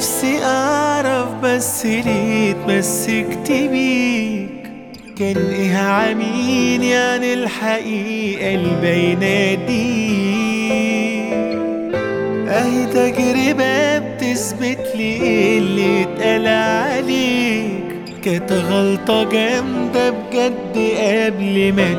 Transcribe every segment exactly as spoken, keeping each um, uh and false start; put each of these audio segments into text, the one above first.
نفسي اعرف بس ليه اتمسكت بيك. كان ايه عامين يعني الحقيقة الباينة دي؟ اهي تجربة بتثبت لي ايه اللي اتقال عليك. كانت غلطة جامدة بجد قبل ما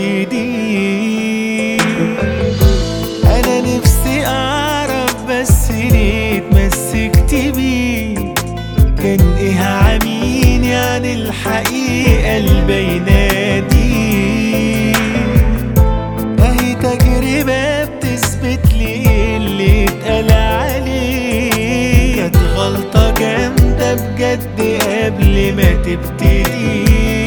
تبتدي. انا نفسي اعرف بس ليه اتمسكت بيك. كان ايه عامين يعني الحقيقة الباينة دي؟ اهي تجربة بتثبت لي ايه اللي اتقال عليك. كانت غلطة جامدة بجد قبل ما تبتدي.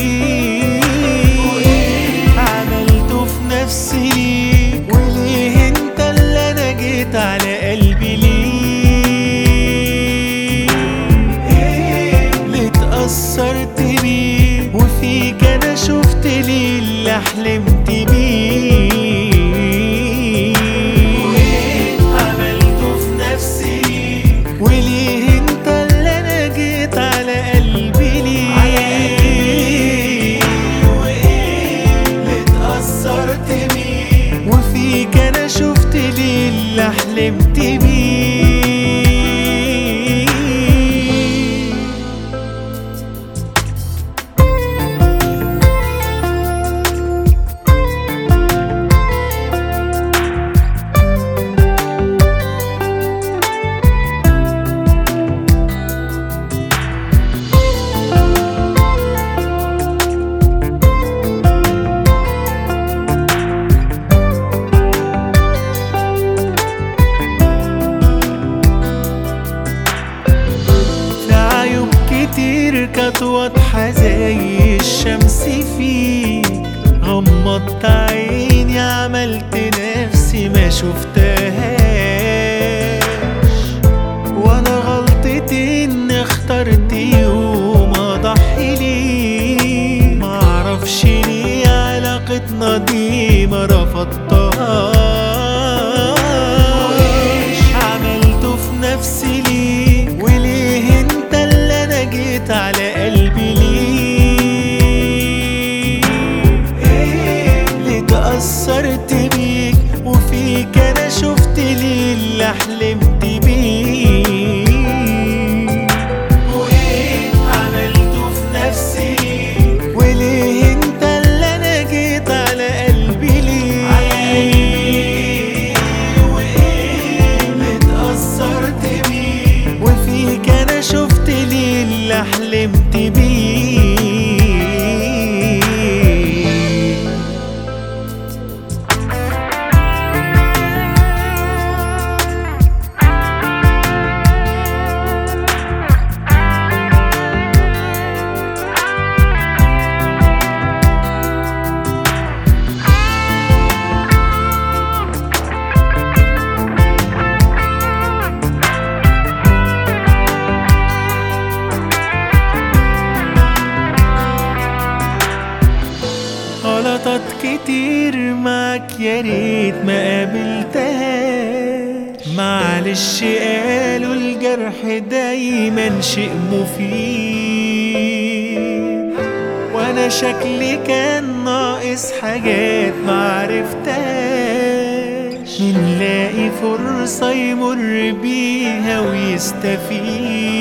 عملته في نفسي ليك، وليه انت اللي انا جيت على قلبي ليك؟ ليه اتأثرت بيك وفيك انا شفت ليه اللي حلمت بيه؟ عملته في نفسي ليك، وليه انت اللي انا جيت على قلبي ليك؟ ليه اتأثرت بيك وفيك انا شفت ليه اللي حلمت بيه؟ كتير كانت واضحة زي الشمس فيك. غمضت عيني عملت نفسي ما شفتهاش. وانا غلطتي ان اخترت يوم اضحي ليه. معرفش ليه علاقتنا دي ما رفضتهاش. عملته في نفسي ليه، وليه انت اللي انا جيت على قلبي ليه؟ ليه تأثرت بيك وفيك انا شفت ليه اللي حلمت بيه؟ عملته في نفسي ليه، وليه انت اللي انا جيت على قلبي ليه؟ ليه تأثرت بيك وفيك انا شفت ليه اللي حلمت بيه؟ غلطات كتير معاك يا ريت ما قابلتهاش. معلش قالوا الجرح دايما شيء مفيد، وانا شكلي كان ناقص حاجات معرفتهاش. نلاقي فرصة يمر بيها ويستفيد.